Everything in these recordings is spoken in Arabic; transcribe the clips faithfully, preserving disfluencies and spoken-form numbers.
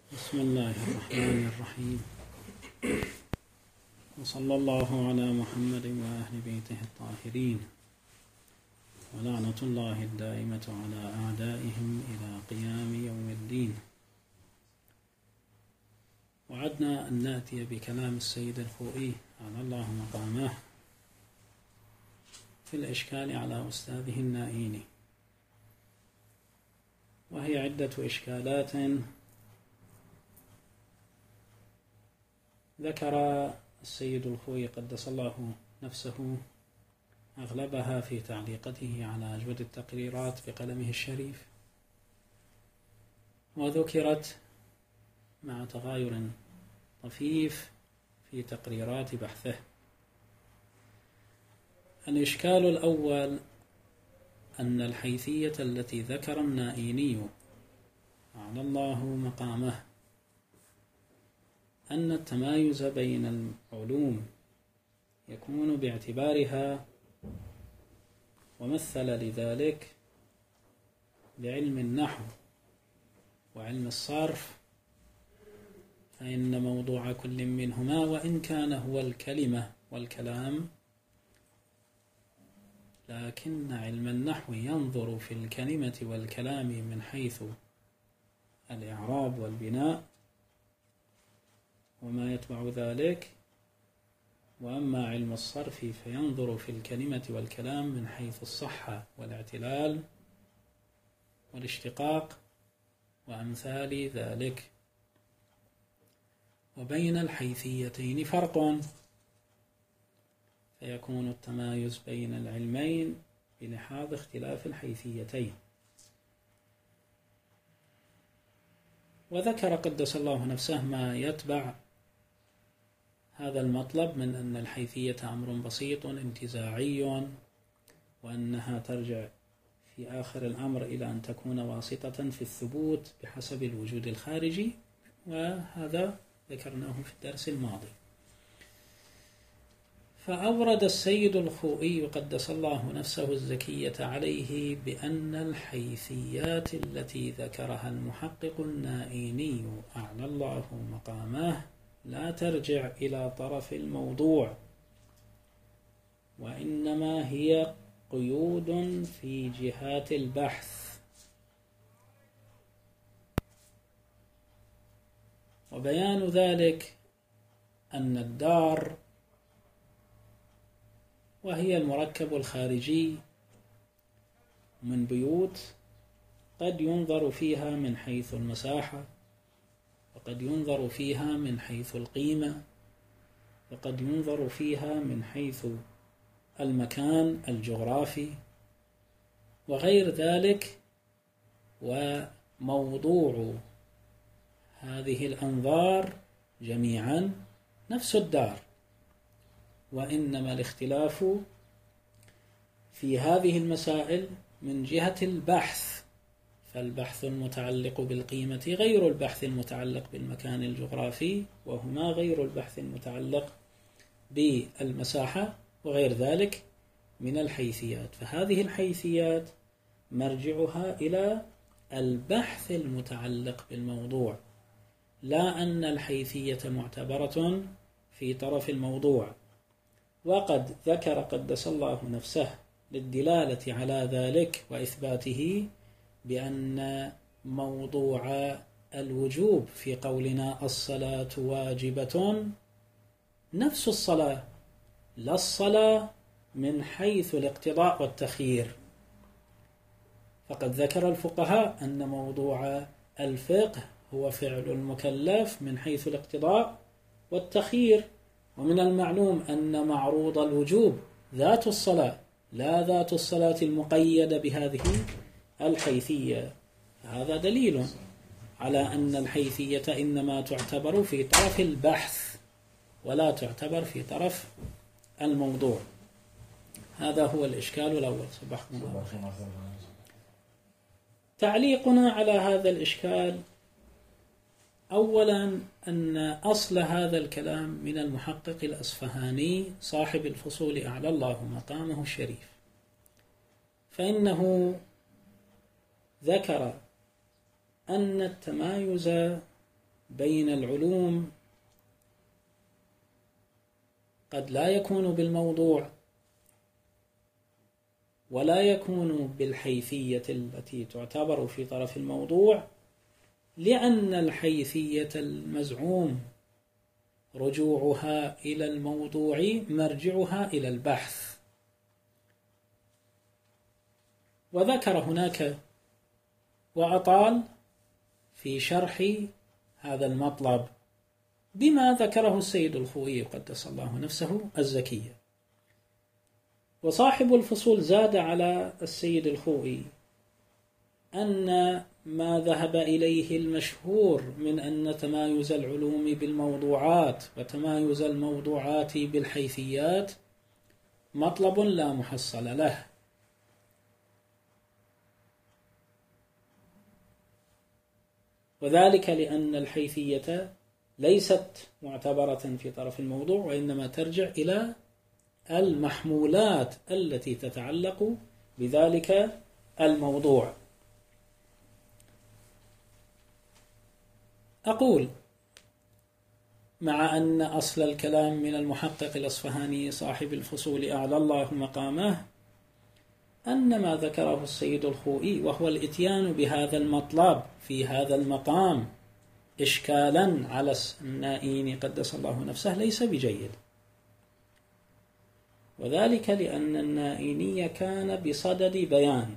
بسم الله الرحمن الرحيم، وصلى الله على محمد وأهل بيته الطاهرين، ولعنة الله الدائمة على أعدائهم إلى قيام يوم الدين. وعدنا أن نأتي بكلام السيد الخوئي على الله مقامه في الإشكال على أستاذه النائيني، وهي عدة إشكالات ذكر السيد الخوئي قدس الله نفسه أغلبها في تعليقته على أجود التقريرات بقلمه الشريف، وذكرت مع تغاير طفيف في تقريرات بحثه. الإشكال الأول أن الحيثية التي ذكر النائيني أعلى الله مقامه أن التمايز بين العلوم يكون باعتبارها، ومثل لذلك بعلم النحو وعلم الصرف، فإن موضوع كل منهما وإن كان هو الكلمة والكلام، لكن علم النحو ينظر في الكلمة والكلام من حيث الإعراب والبناء وما يتبع ذلك، وأما علم الصرف فينظر في الكلمة والكلام من حيث الصحة والاعتلال والاشتقاق وأمثال ذلك. وبين الحيثيتين فرق، فيكون التمايز بين العلمين بلحاظ اختلاف الحيثيتين. وذكر قدس الله نفسه ما يتبع هذا المطلب من أن الحيثية أمر بسيط انتزاعي، وأنها ترجع في آخر الأمر إلى أن تكون واسطة في الثبوت بحسب الوجود الخارجي، وهذا ذكرناه في الدرس الماضي. فأورد السيد الخوئي قدس الله نفسه الزكية عليه بأن الحيثيات التي ذكرها المحقق النائيني أعلى الله مقامه لا ترجع إلى طرف الموضوع، وإنما هي قيود في جهات البحث. وبيان ذلك أن الدار، وهي المركب الخارجي من بيوت، قد ينظر فيها من حيث المساحة، وقد ينظر فيها من حيث القيمة، وقد ينظر فيها من حيث المكان الجغرافي وغير ذلك. وموضوع هذه الأنظار جميعا نفس الدار، وإنما الاختلاف في هذه المسائل من جهة البحث، فالبحث المتعلق بالقيمة غير البحث المتعلق بالمكان الجغرافي، وهما غير البحث المتعلق بالمساحة وغير ذلك من الحيثيات. فهذه الحيثيات مرجعها إلى البحث المتعلق بالموضوع، لا أن الحيثية معتبرة في طرف الموضوع. وقد ذكر قدس الله نفسه للدلالة على ذلك وإثباته بأن موضوع الوجوب في قولنا الصلاة واجبة نفس الصلاة، لا الصلاة من حيث الاقتضاء والتخيير. فقد ذكر الفقهاء أن موضوع الفقه هو فعل المكلف من حيث الاقتضاء والتخيير، ومن المعلوم أن معروض الوجوب ذات الصلاة لا ذات الصلاة المقيدة بهذه الحيثية. هذا دليل على أن الحيثية إنما تعتبر في طرف البحث ولا تعتبر في طرف الموضوع. هذا هو الإشكال الأول. صباحكم الله خير. تعليقنا على هذا الإشكال: أولا أن أصل هذا الكلام من المحقق الأصفهاني صاحب الفصول أعلى الله مقامه الشريف، فإنه ذكر أن التمايز بين العلوم قد لا يكون بالموضوع ولا يكون بالحيثية التي تعتبر في طرف الموضوع، لأن الحيثية المزعوم رجوعها إلى الموضوع مرجعها إلى البحث. وذكر هناك وأطال في شرح هذا المطلب بما ذكره السيد الخوئي قدس الله نفسه الزكية. وصاحب الفصول زاد على السيد الخوئي أن ما ذهب إليه المشهور من أن تمايز العلوم بالموضوعات وتمايز الموضوعات بالحيثيات مطلب لا محصل له، وذلك لأن الحيثية ليست معتبرة في طرف الموضوع، وإنما ترجع إلى المحمولات التي تتعلق بذلك الموضوع. أقول مع أن أصل الكلام من المحقق الأصفهاني صاحب الفصول أعلى الله مقامه أن ما ذكره السيد الخوئي وهو الإتيان بهذا المطلب في هذا المقام إشكالا على النائين قدس الله نفسه ليس بجيد، وذلك لأن النائيني كان بصدد بيان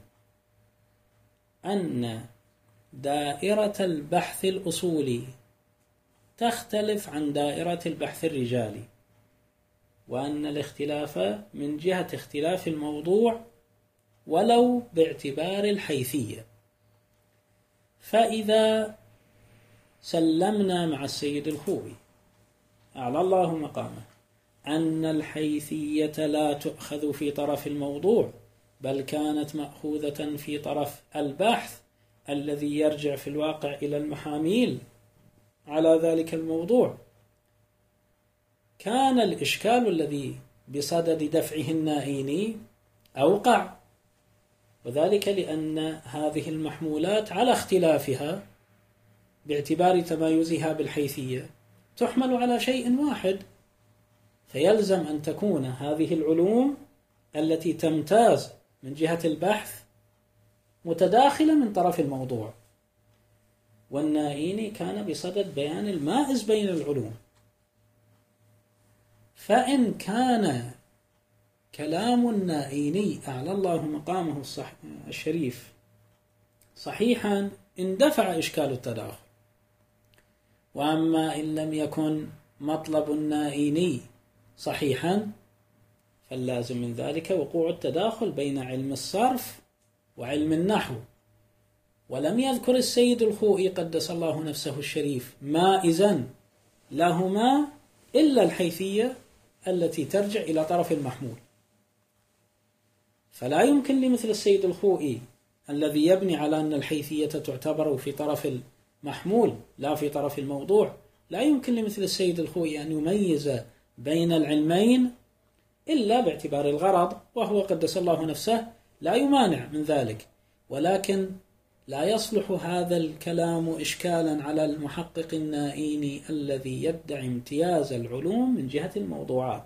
أن دائرة البحث الأصولي تختلف عن دائرة البحث الرجالي، وأن الاختلاف من جهة اختلاف الموضوع ولو باعتبار الحيثية. فإذا سلمنا مع السيد الخوئي أعلى الله مقامه أن الحيثية لا تؤخذ في طرف الموضوع بل كانت مأخوذة في طرف البحث الذي يرجع في الواقع إلى المحاميل على ذلك الموضوع، كان الإشكال الذي بصدد دفعه النائيني أوقع، وذلك لأن هذه المحمولات على اختلافها باعتبار تمايزها بالحيثية تحمل على شيء واحد، فيلزم أن تكون هذه العلوم التي تمتاز من جهة البحث متداخلة من طرف الموضوع. والنائيني كان بصدد بيان المائز بين العلوم، فإن كان كلام النائيني أعلى الله مقامه الصح... الشريف صحيحا اندفع إشكال التداخل، وأما إن لم يكن مطلب النائيني صحيحا فاللازم من ذلك وقوع التداخل بين علم الصرف وعلم النحو. ولم يذكر السيد الخوئي قدس الله نفسه الشريف مائزا لهما إلا الحيثية التي ترجع إلى طرف المحمول، فلا يمكن لمثل السيد الخوئي الذي يبني على أن الحيثية تعتبر في طرف المحمول لا في طرف الموضوع، لا يمكن لمثل السيد الخوئي أن يميز بين العلمين إلا باعتبار الغرض، وهو قدس الله نفسه لا يمانع من ذلك، ولكن لا يصلح هذا الكلام إشكالا على المحقق النائيني الذي يدعي امتياز العلوم من جهة الموضوعات،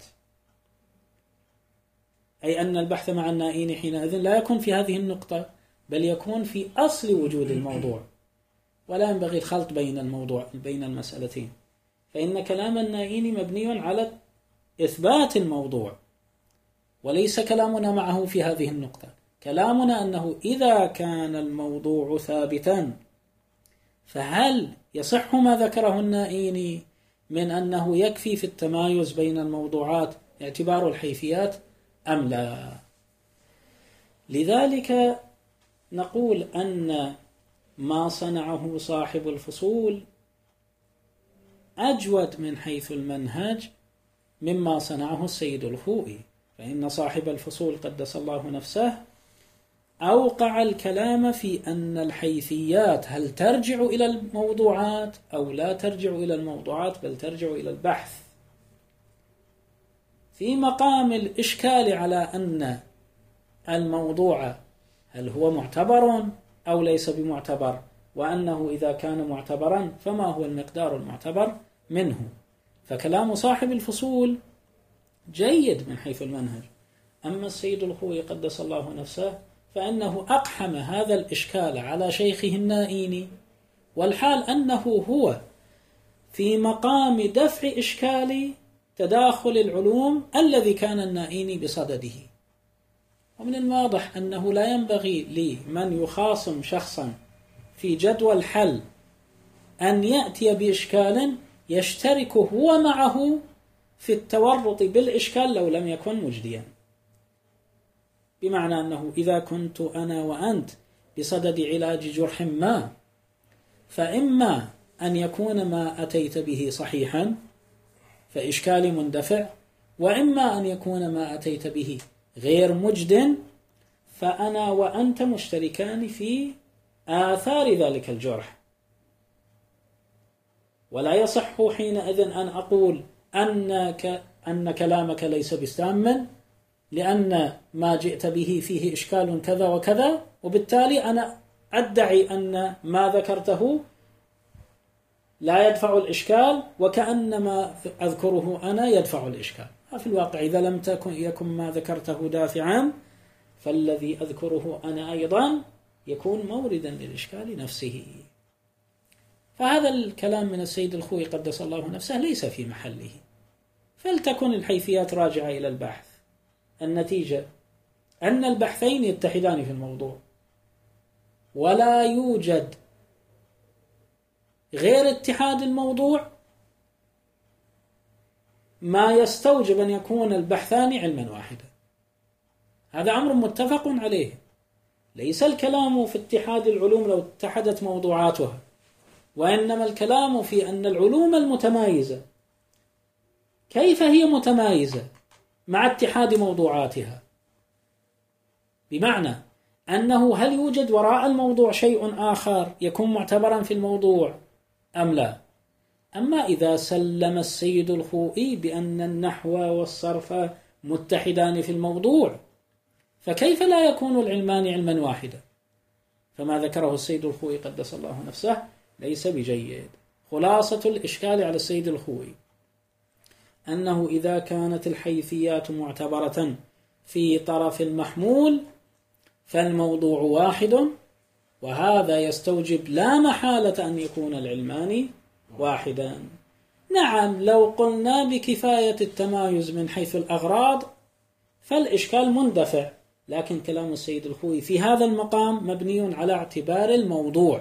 أي أن البحث مع النائيني حينئذ لا يكون في هذه النقطة بل يكون في أصل وجود الموضوع، ولا ينبغي الخلط بين الموضوع بين المسألتين، فإن كلام النائيني مبني على إثبات الموضوع وليس كلامنا معه في هذه النقطة. كلامنا أنه إذا كان الموضوع ثابتا فهل يصح ما ذكره النائيني من أنه يكفي في التمايز بين الموضوعات اعتبار الحيثيات أم لا؟ لذلك نقول أن ما صنعه صاحب الفصول أجود من حيث المنهج مما صنعه السيد الخوئي، فإن صاحب الفصول قدس الله نفسه أوقع الكلام في أن الحيثيات هل ترجع إلى الموضوعات أو لا ترجع إلى الموضوعات بل ترجع إلى البحث، في مقام الإشكال على أن الموضوع هل هو معتبر أو ليس بمعتبر، وأنه إذا كان معتبرا فما هو المقدار المعتبر منه. فكلام صاحب الفصول جيد من حيث المنهج. أما السيد الخوئي قدس الله نفسه فإنه أقحم هذا الإشكال على شيخه النائيني، والحال أنه هو في مقام دفع إشكال تداخل العلوم الذي كان النائيني بصدده. ومن الواضح أنه لا ينبغي لمن يخاصم شخصا في جدول الحل أن يأتي بإشكال يشترك هو معه في التورط بالإشكال لو لم يكن مجديا. بمعنى أنه إذا كنت أنا وأنت بصدد علاج جرح ما، فإما أن يكون ما أتيت به صحيحا فإشكالي مندفع، وإما أن يكون ما أتيت به غير مجد فأنا وأنت مشتركان في آثار ذلك الجرح. ولا يصح حينئذ أن أقول أنك أن كلامك ليس بتاما لأن ما جئت به فيه إشكال كذا وكذا، وبالتالي أنا أدعي أن ما ذكرته لا يدفع الإشكال وكأن ما أذكره أنا يدفع الإشكال. في الواقع إذا لم تكن يكن ما ذكرته دافعا فالذي أذكره أنا أيضا يكون موردا للإشكال نفسه. فهذا الكلام من السيد الخوئي قدس الله نفسه ليس في محله، فلتكن الحيثيات راجعة إلى البحث. النتيجة أن البحثين يتحدان في الموضوع، ولا يوجد غير اتحاد الموضوع ما يستوجب أن يكون البحثان علما واحدا. هذا أمر متفق عليه. ليس الكلام في اتحاد العلوم لو اتحدت موضوعاتها، وإنما الكلام في أن العلوم المتمايزة كيف هي متمايزة مع اتحاد موضوعاتها، بمعنى أنه هل يوجد وراء الموضوع شيء آخر يكون معتبرا في الموضوع أم لا. أما إذا سلم السيد الخوئي بأن النحو والصرف متحدان في الموضوع فكيف لا يكون العلمان علما واحدا؟ فما ذكره السيد الخوئي قدس الله نفسه ليس بجيد. خلاصة الإشكال على السيد الخوئي أنه إذا كانت الحيثيات معتبرة في طرف المحمول فالموضوع واحد، وهذا يستوجب لا محالة أن يكون العلمان واحدا. نعم، لو قلنا بكفاية التمايز من حيث الأغراض فالإشكال مندفع، لكن كلام السيد الخوئي في هذا المقام مبني على اعتبار الموضوع،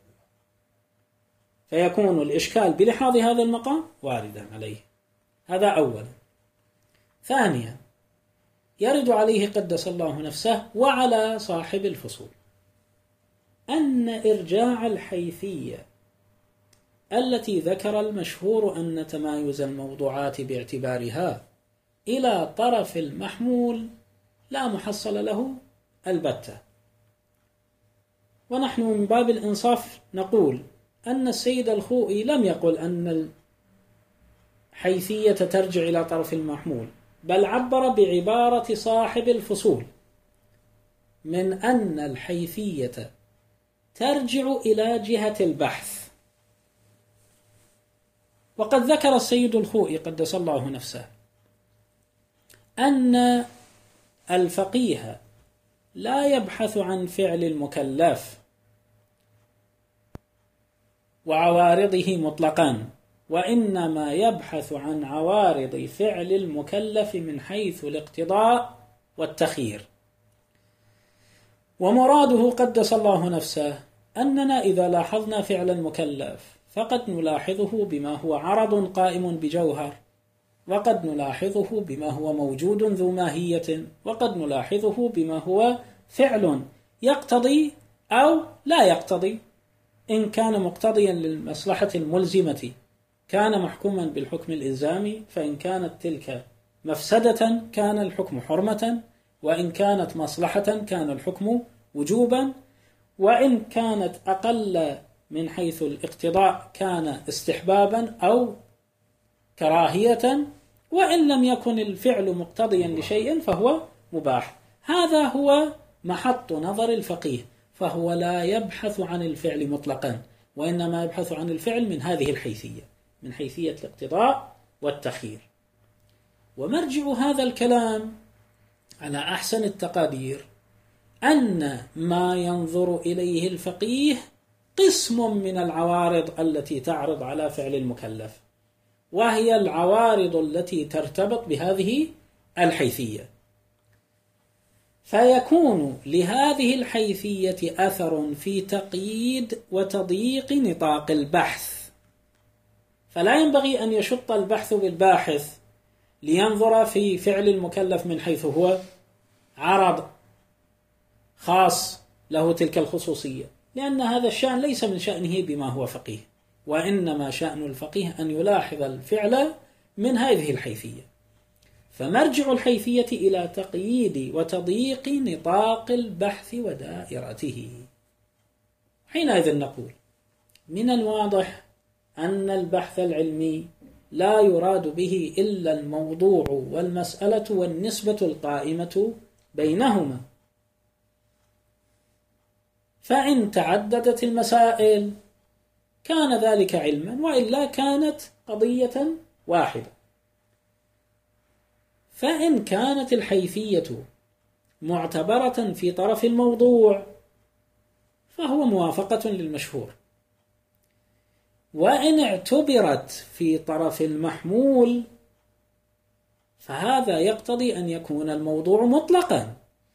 فيكون الإشكال بلحاظ هذا المقام واردا عليه. هذا أولا. ثانيا، يرد عليه قدس الله نفسه وعلى صاحب الفصول أن إرجاع الحيثية التي ذكر المشهور أن تمايز الموضوعات باعتبارها إلى طرف المحمول لا محصل له البتة. ونحن من باب الإنصاف نقول أن السيد الخوئي لم يقل أن الحيثية ترجع إلى طرف المحمول، بل عبر بعبارة صاحب الفصول من أن الحيثية ترجع إلى جهة البحث. وقد ذكر السيد الخوئي قدس الله نفسه أن الفقيه لا يبحث عن فعل المكلف وعوارضه مطلقا، وإنما يبحث عن عوارض فعل المكلف من حيث الاقتضاء والتخيير. ومراده قدس الله نفسه أننا إذا لاحظنا فعل المكلف فقد نلاحظه بما هو عرض قائم بجوهر، وقد نلاحظه بما هو موجود ذو ماهية، وقد نلاحظه بما هو فعل يقتضي أو لا يقتضي. إن كان مقتضيا للمصلحة الملزمة كان محكوما بالحكم الإلزامي، فإن كانت تلك مفسدة كان الحكم حرمة، وإن كانت مصلحة كان الحكم وجوبا، وإن كانت أقل من حيث الاقتضاء كان استحبابا أو كراهية، وإن لم يكن الفعل مقتضيا لشيء فهو مباح. هذا هو محط نظر الفقيه. فهو لا يبحث عن الفعل مطلقا، وإنما يبحث عن الفعل من هذه الحيثية، من حيثية الاقتضاء والتخيير. ومرجع هذا الكلام على أحسن التقادير أن ما ينظر إليه الفقيه قسم من العوارض التي تعرض على فعل المكلف، وهي العوارض التي ترتبط بهذه الحيثية، فيكون لهذه الحيثية أثر في تقييد وتضييق نطاق البحث، فلا ينبغي أن يشط البحث بالباحث لينظر في فعل المكلف من حيث هو عرض خاص له تلك الخصوصية، لأن هذا الشأن ليس من شأنه بما هو فقيه، وإنما شأن الفقيه أن يلاحظ الفعل من هذه الحيثية. فمرجع الحيثية إلى تقييد وتضييق نطاق البحث ودائرته. حينئذ نقول من الواضح أن البحث العلمي لا يراد به إلا الموضوع والمسألة والنسبة القائمة بينهما، فإن تعددت المسائل كان ذلك علما، وإلا كانت قضية واحدة. فإن كانت الحيثية معتبرة في طرف الموضوع فهو موافقة للمشهور، وإن اعتبرت في طرف المحمول فهذا يقتضي أن يكون الموضوع مطلقا،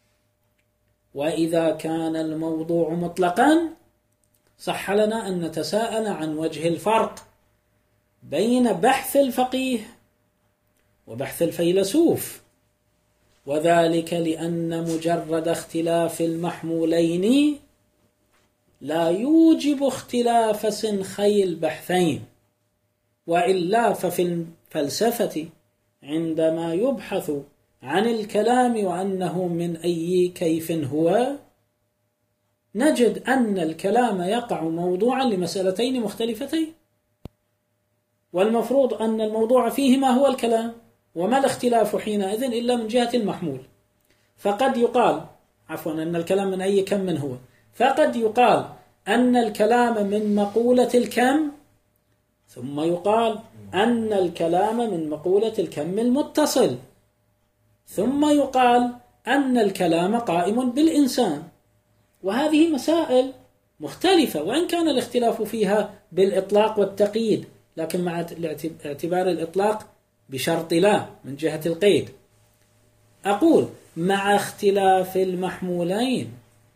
وإذا كان الموضوع مطلقا صح لنا أن نتساءل عن وجه الفرق بين بحث الفقيه وبحث الفيلسوف، وذلك لأن مجرد اختلاف المحمولين لا يوجب اختلاف سنخي البحثين، وإلا ففي الفلسفة عندما يبحث عن الكلام وأنه من أي كيف هو نجد أن الكلام يقع موضوعا لمسألتين مختلفتين، والمفروض أن الموضوع فيهما هو الكلام، وما الاختلاف حينئذ إلا من جهة المحمول. فقد يقال عفوا أن الكلام من أي كم من هو، فقد يقال أن الكلام من مقولة الكم، ثم يقال أن الكلام من مقولة الكم المتصل، ثم يقال أن الكلام قائم بالإنسان. وهذه مسائل مختلفة، وإن كان الاختلاف فيها بالإطلاق والتقييد، لكن مع اعتبار الإطلاق بشرط لا من جهة القيد. أقول مع اختلاف المحمولين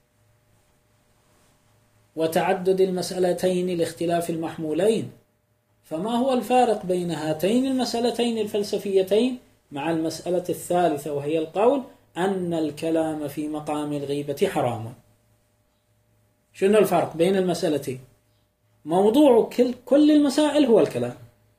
وتعدد المسألتين لاختلاف المحمولين، فما هو الفارق بين هاتين المسألتين الفلسفيتين مع المسألة الثالثة، وهي القول أن الكلام في مقام الغيبة حرام؟ شنو الفرق بين المسألتين؟ موضوع كل, كل المسائل هو الكلام،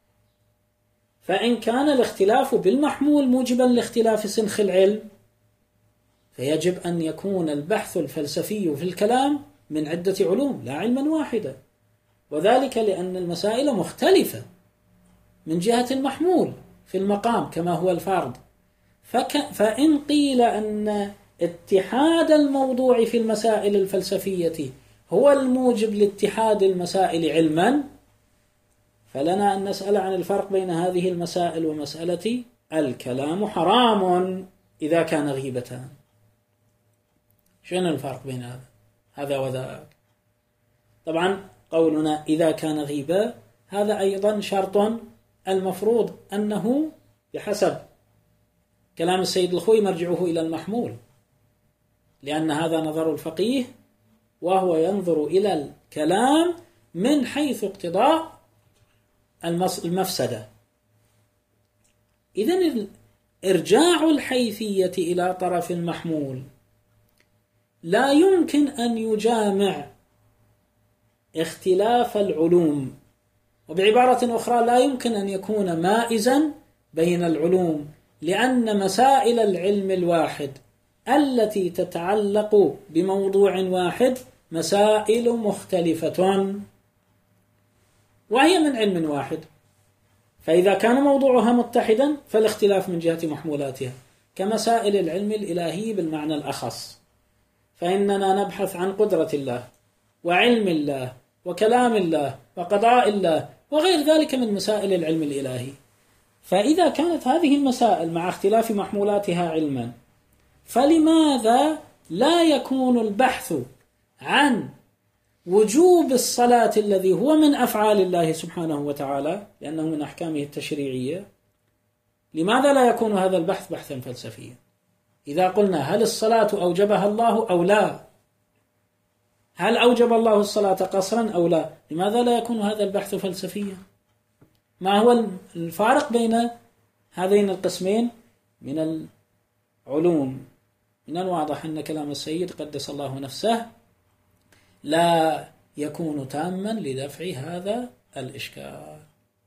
فإن كان الاختلاف بالمحمول موجبا لاختلاف سنخ العلم فيجب أن يكون البحث الفلسفي في الكلام من عدة علوم لا علما واحدا، وذلك لأن المسائل مختلفة من جهة المحمول في المقام كما هو الفرض. فك فإن قيل أن اتحاد الموضوع في المسائل الفلسفية هو الموجب لاتحاد المسائل علما، فلنا أن نسأل عن الفرق بين هذه المسائل ومسألة الكلام حرام إذا كان غيبتان. شنو الفرق بين هذا هذا وذاك؟ طبعا قولنا إذا كان غيبة هذا أيضا شرط المفروض أنه بحسب كلام السيد الخوي مرجعه إلى المحمول، لأن هذا نظر الفقيه وهو ينظر إلى الكلام من حيث اقتضاء المفسدة. إذن إرجاع الحيثية إلى طرف المحمول لا يمكن أن يجامع اختلاف العلوم، وبعبارة أخرى لا يمكن أن يكون مائزا بين العلوم، لأن مسائل العلم الواحد التي تتعلق بموضوع واحد مسائل مختلفة وهي من علم واحد، فإذا كان موضوعها متحدا فالاختلاف من جهة محمولاتها كمسائل العلم الإلهي بالمعنى الأخص. فإننا نبحث عن قدرة الله وعلم الله وكلام الله وقضاء الله وغير ذلك من مسائل العلم الإلهي. فإذا كانت هذه المسائل مع اختلاف محمولاتها علما، فلماذا لا يكون البحث عن وجوب الصلاة الذي هو من أفعال الله سبحانه وتعالى لأنه من أحكامه التشريعية، لماذا لا يكون هذا البحث بحثا فلسفيا؟ إذا قلنا هل الصلاة أوجبها الله أو لا، هل أوجب الله الصلاة قصرا أو لا، لماذا لا يكون هذا البحث فلسفيا؟ ما هو الفارق بين هذين القسمين من العلوم؟ من الواضح أن كلام السيد قدس الله نفسه لا يكون تاما لدفع هذا الإشكال.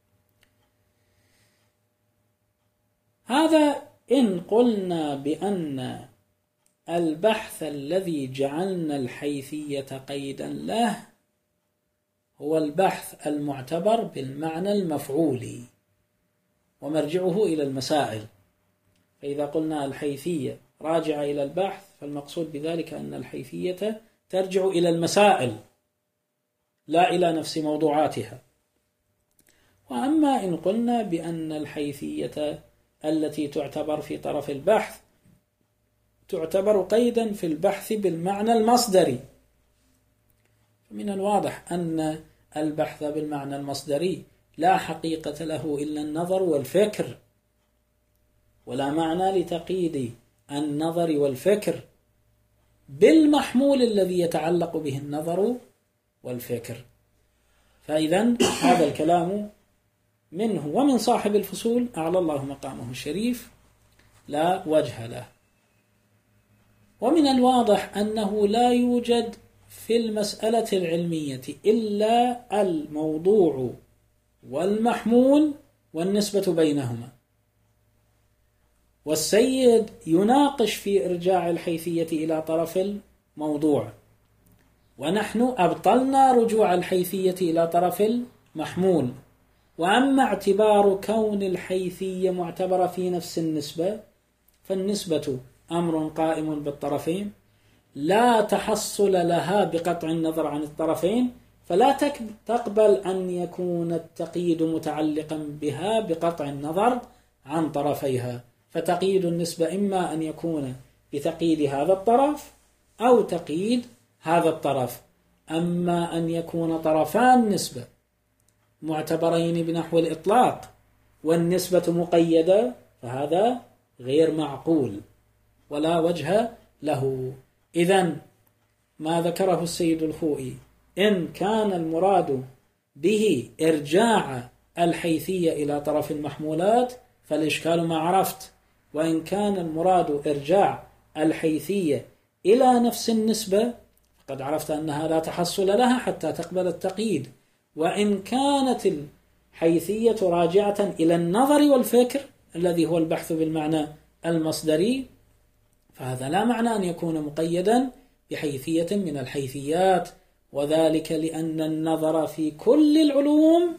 هذا إن قلنا بأن البحث الذي جعلنا الحيثية قيدا له هو البحث المعتبر بالمعنى المفعولي ومرجعه إلى المسائل. فإذا قلنا الحيثية راجعة إلى البحث فالمقصود بذلك أن الحيثية ترجع إلى المسائل لا إلى نفس موضوعاتها. وأما إن قلنا بأن الحيثية التي تعتبر في طرف البحث تعتبر قيدا في البحث بالمعنى المصدري، من الواضح أن البحث بالمعنى المصدري لا حقيقة له إلا النظر والفكر، ولا معنى لتقييد النظر والفكر بالمحمول الذي يتعلق به النظر والفكر. فإذا هذا الكلام منه ومن صاحب الفصول أعلى الله مقامه الشريف لا وجه له. ومن الواضح أنه لا يوجد في المسألة العلمية إلا الموضوع والمحمول والنسبة بينهما، والسيد يناقش في إرجاع الحيثية إلى طرف الموضوع، ونحن أبطلنا رجوع الحيثية إلى طرف المحمول. وأما اعتبار كون الحيثية معتبرة في نفس النسبة فالنسبة أمر قائم بالطرفين لا تحصل لها بقطع النظر عن الطرفين، فلا تقبل أن يكون التقييد متعلقا بها بقطع النظر عن طرفيها. فتقييد النسبة إما أن يكون بتقييد هذا الطرف أو تقييد هذا الطرف. أما أن يكون طرفان نسبة معتبرين بنحو الإطلاق والنسبة مقيدة فهذا غير معقول ولا وجه له. إذن ما ذكره السيد الخوئي إن كان المراد به إرجاع الحيثية إلى طرف المحمولات فالإشكال ما عرفت، وإن كان المراد إرجاع الحيثية إلى نفس النسبة فقد عرفت أنها لا تحصل لها حتى تقبل التقييد. وإن كانت الحيثية راجعة إلى النظر والفكر الذي هو البحث بالمعنى المصدري فهذا لا معنى أن يكون مقيدا بحيثية من الحيثيات، وذلك لأن النظر في كل العلوم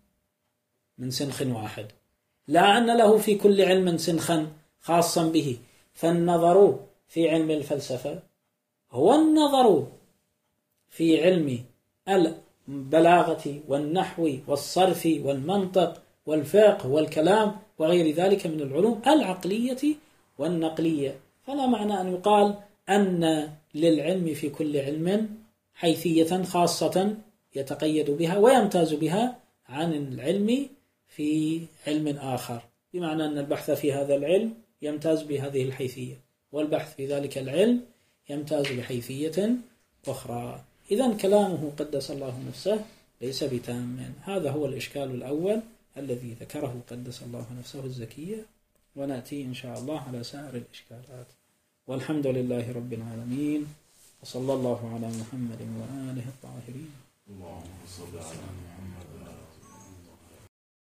من سنخ واحد، لا أن له في كل علم سنخا خاصا به. فالنظر في علم الفلسفة هو النظر في علم البلاغة والنحو والصرف والمنطق والفقه والكلام وغير ذلك من العلوم العقلية والنقلية. فلا معنى أن يقال أن للعلم في كل علم حيثية خاصة يتقيد بها ويمتاز بها عن العلم في علم آخر، بمعنى أن البحث في هذا العلم يمتاز بهذه الحيثية والبحث في ذلك العلم يمتاز بحيثية أخرى. إذن كلامه قدس الله نفسه ليس بتام. هذا هو الإشكال الأول الذي ذكره قدس الله نفسه الزكية، ونأتي إن شاء الله على سائر الإشكالات. والحمد لله رب العالمين، وصلى الله على محمد وآله الطاهرين. اللهم صل على محمد.